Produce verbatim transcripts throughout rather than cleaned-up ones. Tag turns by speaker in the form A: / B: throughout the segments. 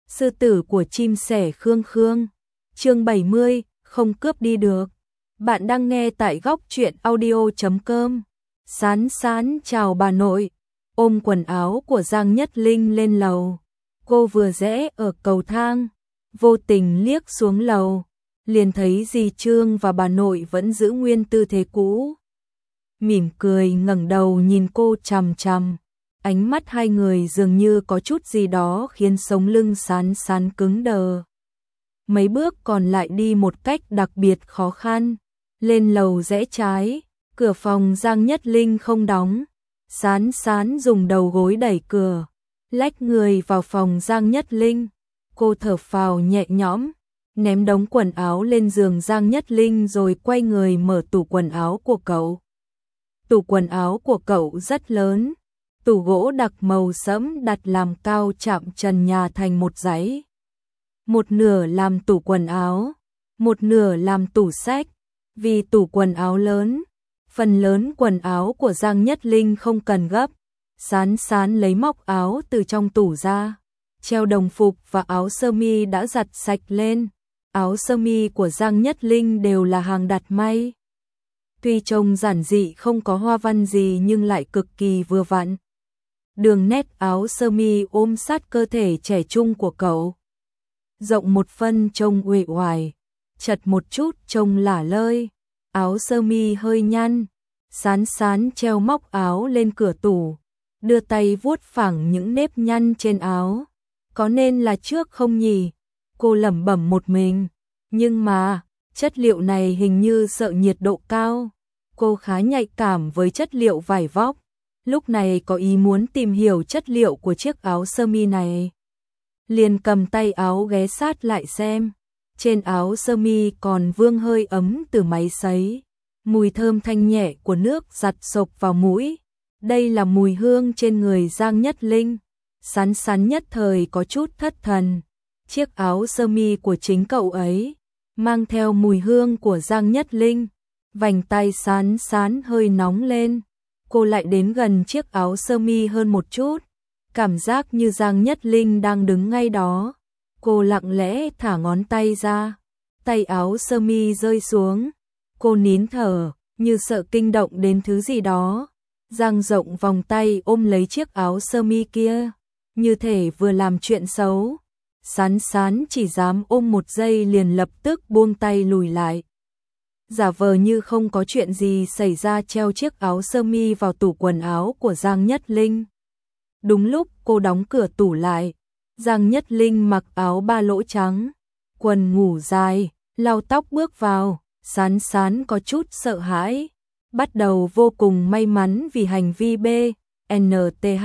A: Sư tử của chim sẻ Khương Khương. Chương bảy mươi, không cướp đi được. Bạn đang nghe tại góc truyện audio chấm com. Sán Sán chào bà nội, ôm quần áo của Giang Nhất Linh lên lầu. Cô vừa rẽ ở cầu thang, vô tình liếc xuống lầu, liền thấy dì Trương và bà nội vẫn giữ nguyên tư thế cũ. Mỉm cười ngẩng đầu nhìn cô chằm chằm. Ánh mắt hai người dường như có chút gì đó khiến sống lưng Sán Sán cứng đờ. Mấy bước còn lại đi một cách đặc biệt khó khăn. Lên lầu rẽ trái, cửa phòng Giang Nhất Linh không đóng. Sán Sán dùng đầu gối đẩy cửa, lách người vào phòng Giang Nhất Linh. Cô thở phào nhẹ nhõm, ném đống quần áo lên giường Giang Nhất Linh rồi quay người mở tủ quần áo của cậu. Tủ quần áo của cậu rất lớn. Tủ gỗ đặc màu sẫm đặt làm cao chạm trần nhà thành một dãy. Một nửa làm tủ quần áo, một nửa làm tủ sách. Vì tủ quần áo lớn, phần lớn quần áo của Giang Nhất Linh không cần gấp. Sán Sán lấy móc áo từ trong tủ ra, treo đồng phục và áo sơ mi đã giặt sạch lên. Áo sơ mi của Giang Nhất Linh đều là hàng đặt may. Tuy trông giản dị không có hoa văn gì nhưng lại cực kỳ vừa vặn. Đường nét áo sơ mi ôm sát cơ thể trẻ trung của cậu. Rộng một phân trông uể oải, chật một chút trông lả lơi. Áo sơ mi hơi nhăn. Sán Sán treo móc áo lên cửa tủ, đưa tay vuốt phẳng những nếp nhăn trên áo. Có nên là trước không nhỉ? Cô lẩm bẩm một mình. Nhưng mà, chất liệu này hình như sợ nhiệt độ cao. Cô khá nhạy cảm với chất liệu vải vóc. Lúc này có ý muốn tìm hiểu chất liệu của chiếc áo sơ mi này. Liền cầm tay áo ghé sát lại xem. Trên áo sơ mi còn vương hơi ấm từ máy sấy. Mùi thơm thanh nhẹ của nước giặt xộc vào mũi. Đây là mùi hương trên người Giang Nhất Linh. Sán Sán nhất thời có chút thất thần. Chiếc áo sơ mi của chính cậu ấy mang theo mùi hương của Giang Nhất Linh. Vành tay Sán Sán hơi nóng lên. Cô lại đến gần chiếc áo sơ mi hơn một chút. Cảm giác như Giang Nhất Linh đang đứng ngay đó. Cô lặng lẽ thả ngón tay ra. Tay áo sơ mi rơi xuống. Cô nín thở, như sợ kinh động đến thứ gì đó. Giang rộng vòng tay ôm lấy chiếc áo sơ mi kia, như thể vừa làm chuyện xấu. Sán Sán chỉ dám ôm một giây liền lập tức buông tay lùi lại. Giả vờ như không có chuyện gì xảy ra treo chiếc áo sơ mi vào tủ quần áo của Giang Nhất Linh. Đúng lúc cô đóng cửa tủ lại, Giang Nhất Linh mặc áo ba lỗ trắng, quần ngủ dài, lau tóc bước vào. Sán Sán có chút sợ hãi, bắt đầu vô cùng may mắn vì hành vi B N T H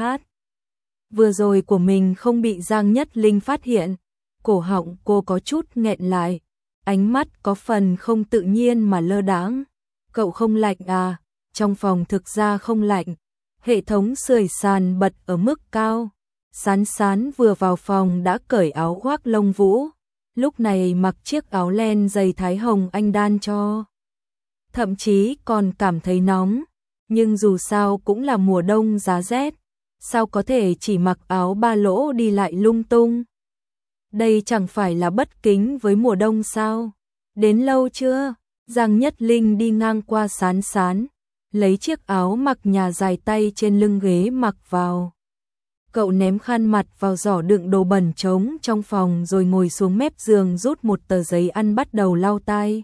A: vừa rồi của mình không bị Giang Nhất Linh phát hiện. Cổ họng cô có chút nghẹn lại, ánh mắt có phần không tự nhiên mà lơ đãng. Cậu không lạnh à? Trong phòng thực ra không lạnh. Hệ thống sưởi sàn bật ở mức cao. Sán Sán vừa vào phòng đã cởi áo khoác lông vũ. Lúc này mặc chiếc áo len dày thái hồng anh đan cho. Thậm chí còn cảm thấy nóng. Nhưng dù sao cũng là mùa đông giá rét. Sao có thể chỉ mặc áo ba lỗ đi lại lung tung? Đây chẳng phải là bất kính với mùa đông sao? Đến lâu chưa? Giang Nhất Linh đi ngang qua Sán Sán, lấy chiếc áo mặc nhà dài tay trên lưng ghế mặc vào. Cậu ném khăn mặt vào giỏ đựng đồ bẩn trống trong phòng rồi ngồi xuống mép giường rút một tờ giấy ăn bắt đầu lau tay.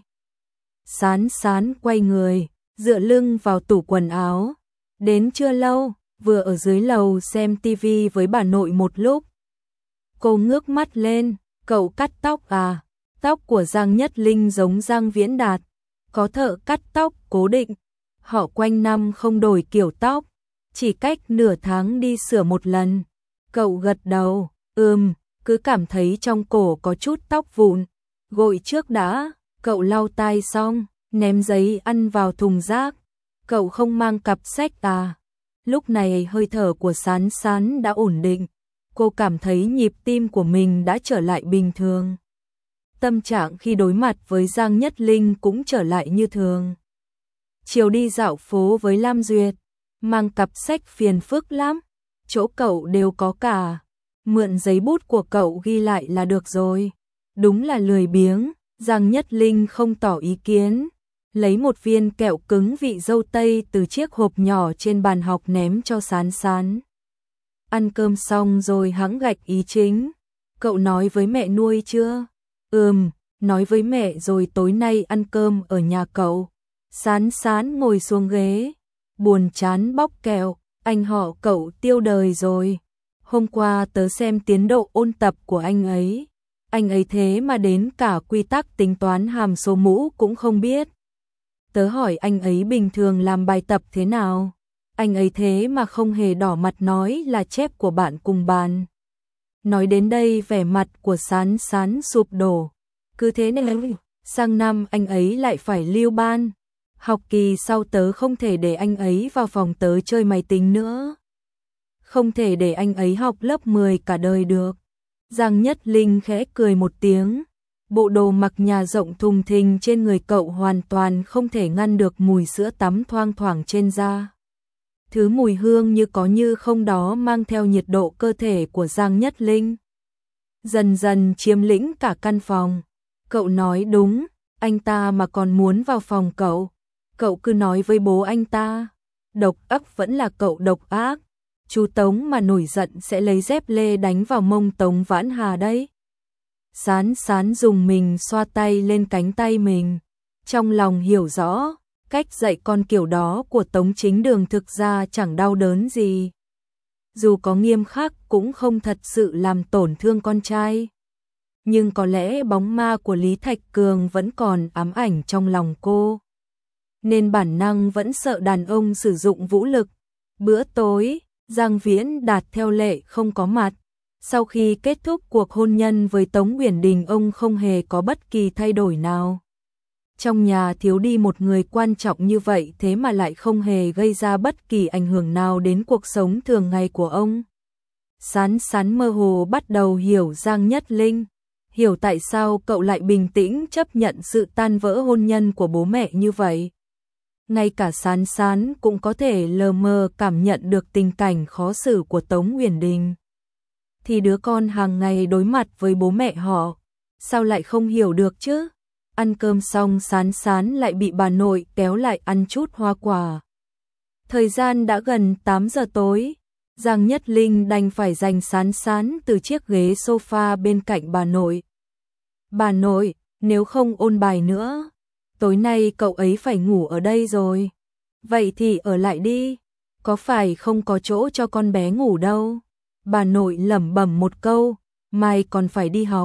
A: Sán Sán quay người, dựa lưng vào tủ quần áo. Đến chưa lâu, vừa ở dưới lầu xem tivi với bà nội một lúc. Cô ngước mắt lên, cậu cắt tóc à? Tóc của Giang Nhất Linh giống Giang Viễn Đạt, có thợ cắt tóc cố định. Họ quanh năm không đổi kiểu tóc, chỉ cách nửa tháng đi sửa một lần. Cậu gật đầu, ừm, cứ cảm thấy trong cổ có chút tóc vụn. Gội trước đã. Cậu lau tay xong, ném giấy ăn vào thùng rác. Cậu không mang cặp sách à? Lúc này hơi thở của Sán Sán đã ổn định. Cô cảm thấy nhịp tim của mình đã trở lại bình thường. Tâm trạng khi đối mặt với Giang Nhất Linh cũng trở lại như thường. Chiều đi dạo phố với Lam Duyệt, mang cặp sách phiền phức lắm. Chỗ cậu đều có cả. mượn giấy bút của cậu ghi lại là được rồi. Đúng là lười biếng, Giang Nhất Linh không tỏ ý kiến, lấy một viên kẹo cứng vị dâu tây từ chiếc hộp nhỏ trên bàn học ném cho Sán Sán. Ăn cơm xong rồi hẵng gạch ý chính. Cậu nói với mẹ nuôi chưa? Ừm, nói với mẹ rồi tối nay ăn cơm ở nhà cậu. Sán Sán ngồi xuống ghế, buồn chán bóc kẹo, anh họ cậu tiêu đời rồi. Hôm qua tớ xem tiến độ ôn tập của anh ấy. Anh ấy thế mà đến cả quy tắc tính toán hàm số mũ cũng không biết. Tớ hỏi anh ấy bình thường làm bài tập thế nào. Anh ấy thế mà không hề đỏ mặt nói là chép của bạn cùng bàn. Nói đến đây vẻ mặt của Sán Sán sụp đổ. Cứ thế nên sang năm anh ấy lại phải lưu ban. Học kỳ sau tớ không thể để anh ấy vào phòng tớ chơi máy tính nữa. Không thể để anh ấy học lớp mười cả đời được. Giang Nhất Linh khẽ cười một tiếng. Bộ đồ mặc nhà rộng thùng thình trên người cậu hoàn toàn không thể ngăn được mùi sữa tắm thoang thoảng trên da. Thứ mùi hương như có như không đó mang theo nhiệt độ cơ thể của Giang Nhất Linh. Dần dần chiếm lĩnh cả căn phòng. Cậu nói đúng, anh ta mà còn muốn vào phòng cậu. Cậu cứ nói với bố anh ta. Độc ác vẫn là cậu độc ác. Chú Tống mà nổi giận sẽ lấy dép lê đánh vào mông Tống Vãn Hà đấy. Sán Sán dùng mình xoa tay lên cánh tay mình. Trong lòng hiểu rõ, cách dạy con kiểu đó của Tống Chính Đường thực ra chẳng đau đớn gì. Dù có nghiêm khắc cũng không thật sự làm tổn thương con trai. Nhưng có lẽ bóng ma của Lý Thạch Cường vẫn còn ám ảnh trong lòng cô. Nên bản năng vẫn sợ đàn ông sử dụng vũ lực. Bữa tối, Giang Viễn Đạt theo lệ không có mặt. Sau khi kết thúc cuộc hôn nhân với Tống Uyển Đình, ông không hề có bất kỳ thay đổi nào. Trong nhà thiếu đi một người quan trọng như vậy thế mà lại không hề gây ra bất kỳ ảnh hưởng nào đến cuộc sống thường ngày của ông. Sán Sán mơ hồ bắt đầu hiểu Giang Nhất Linh, hiểu tại sao cậu lại bình tĩnh chấp nhận sự tan vỡ hôn nhân của bố mẹ như vậy. Ngay cả Sán Sán cũng có thể lờ mờ cảm nhận được tình cảnh khó xử của Tống Uyển Đình. Thì đứa con hàng ngày đối mặt với bố mẹ họ, sao lại không hiểu được chứ? Ăn cơm xong Sán Sán lại bị bà nội kéo lại ăn chút hoa quả. Thời gian đã gần tám giờ tối, Giang Nhất Linh đành phải giành Sán Sán từ chiếc ghế sofa bên cạnh bà nội. Bà nội, nếu không ôn bài nữa, tối nay cậu ấy phải ngủ ở đây rồi. Vậy thì ở lại đi, có phải không có chỗ cho con bé ngủ đâu. Bà nội lẩm bẩm một câu, mai còn phải đi học.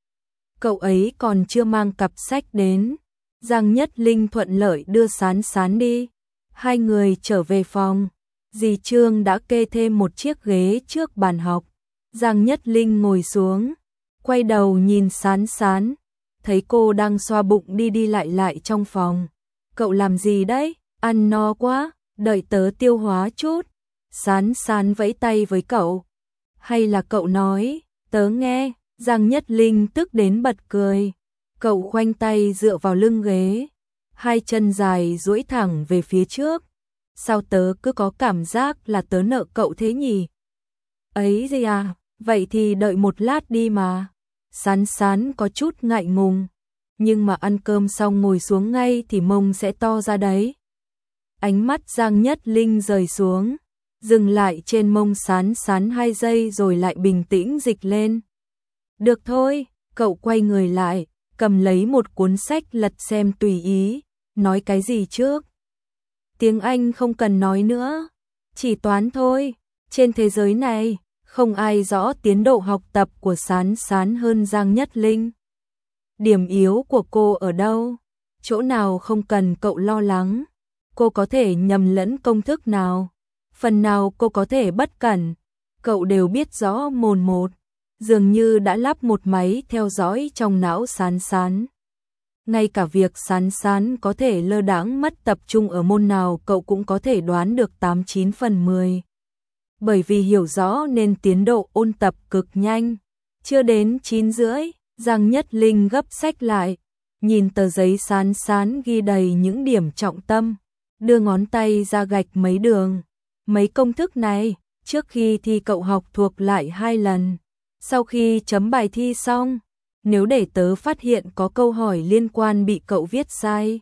A: Cậu ấy còn chưa mang cặp sách đến. Giang Nhất Linh thuận lợi đưa Sán Sán đi. Hai người trở về phòng. Dì Trương đã kê thêm một chiếc ghế trước bàn học. Giang Nhất Linh ngồi xuống, quay đầu nhìn Sán Sán, thấy cô đang xoa bụng đi đi lại lại trong phòng. Cậu làm gì đấy? Ăn no quá, đợi tớ tiêu hóa chút. Sán Sán vẫy tay với cậu. Hay là cậu nói, tớ nghe. Giang Nhất Linh tức đến bật cười. Cậu khoanh tay dựa vào lưng ghế, hai chân dài duỗi thẳng về phía trước. Sao tớ cứ có cảm giác là tớ nợ cậu thế nhỉ? Ấy gì à, vậy thì đợi một lát đi mà. Sán Sán có chút ngại ngùng, nhưng mà ăn cơm xong ngồi xuống ngay thì mông sẽ to ra đấy. Ánh mắt Giang Nhất Linh rời xuống, dừng lại trên mông Sán Sán hai giây rồi lại bình tĩnh dịch lên. Được thôi, cậu quay người lại, cầm lấy một cuốn sách lật xem tùy ý, nói cái gì trước? Tiếng Anh không cần nói nữa, chỉ toán thôi. Trên thế giới này, không ai rõ tiến độ học tập của Sán Sán hơn Giang Nhất Linh. Điểm yếu của cô ở đâu? Chỗ nào không cần cậu lo lắng? Cô có thể nhầm lẫn công thức nào? Phần nào cô có thể bất cẩn? Cậu đều biết rõ mồn một. Dường như đã lắp một máy theo dõi trong não Sán Sán. Ngay cả việc Sán Sán có thể lơ đãng mất tập trung ở môn nào cậu cũng có thể đoán được tám chín phần mười. Bởi vì hiểu rõ nên tiến độ ôn tập cực nhanh. Chưa đến chín rưỡi, Giang Nhất Linh gấp sách lại, nhìn tờ giấy Sán Sán ghi đầy những điểm trọng tâm, đưa ngón tay ra gạch mấy đường. Mấy công thức này, trước khi thi cậu học thuộc lại hai lần. Sau khi chấm bài thi xong, nếu để tớ phát hiện có câu hỏi liên quan bị cậu viết sai,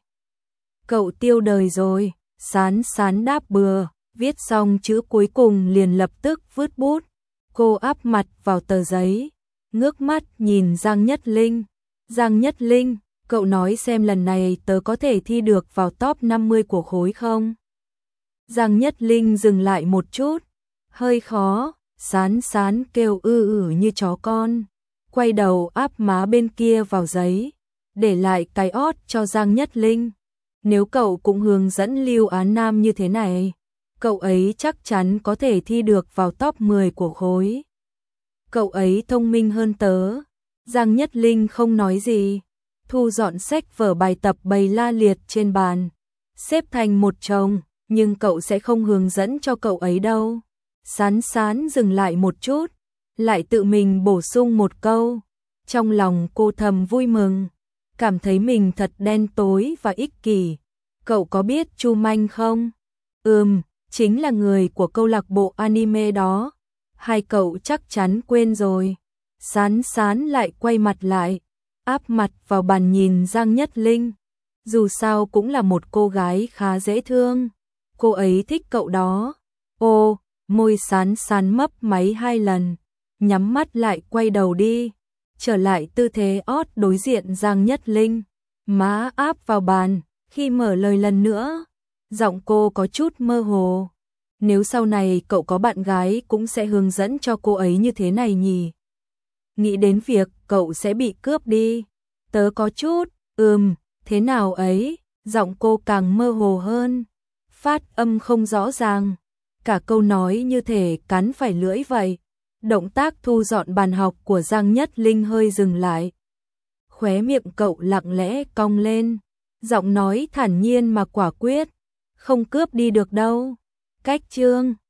A: cậu tiêu đời rồi. Sán Sán đáp bừa, viết xong chữ cuối cùng liền lập tức vứt bút. Cô áp mặt vào tờ giấy, ngước mắt nhìn Giang Nhất Linh. Giang Nhất Linh, cậu nói xem lần này tớ có thể thi được vào top năm mươi của khối không? Giang Nhất Linh dừng lại một chút, hơi khó. Sán Sán kêu ư ử như chó con, quay đầu áp má bên kia vào giấy, để lại cái ót cho Giang Nhất Linh. Nếu cậu cũng hướng dẫn Lưu Á Nam như thế này, cậu ấy chắc chắn có thể thi được vào top mười của khối. Cậu ấy thông minh hơn tớ. Giang Nhất Linh không nói gì, thu dọn sách vở bài tập bày la liệt trên bàn, xếp thành một chồng, nhưng cậu sẽ không hướng dẫn cho cậu ấy đâu. Sán Sán dừng lại một chút, lại tự mình bổ sung một câu. Trong lòng cô thầm vui mừng, cảm thấy mình thật đen tối và ích kỷ. Cậu có biết Chu Manh không? Ừm, chính là người của câu lạc bộ anime đó. Hai cậu chắc chắn quên rồi. Sán Sán lại quay mặt lại, áp mặt vào bàn nhìn Giang Nhất Linh. Dù sao cũng là một cô gái khá dễ thương. Cô ấy thích cậu đó. Ô, môi Sán Sán mấp máy hai lần, nhắm mắt lại quay đầu đi, trở lại tư thế ót đối diện Giang Nhất Linh, má áp vào bàn. Khi mở lời lần nữa, giọng cô có chút mơ hồ. Nếu sau này cậu có bạn gái cũng sẽ hướng dẫn cho cô ấy như thế này nhỉ? Nghĩ đến việc cậu sẽ bị cướp đi, tớ có chút, ừm, thế nào ấy, giọng cô càng mơ hồ hơn, phát âm không rõ ràng, cả câu nói như thể cắn phải lưỡi vậy. Động tác thu dọn bàn học của Giang Nhất Linh hơi dừng lại. Khóe miệng cậu lặng lẽ cong lên, giọng nói thản nhiên mà quả quyết, không cướp đi được đâu. Cách chương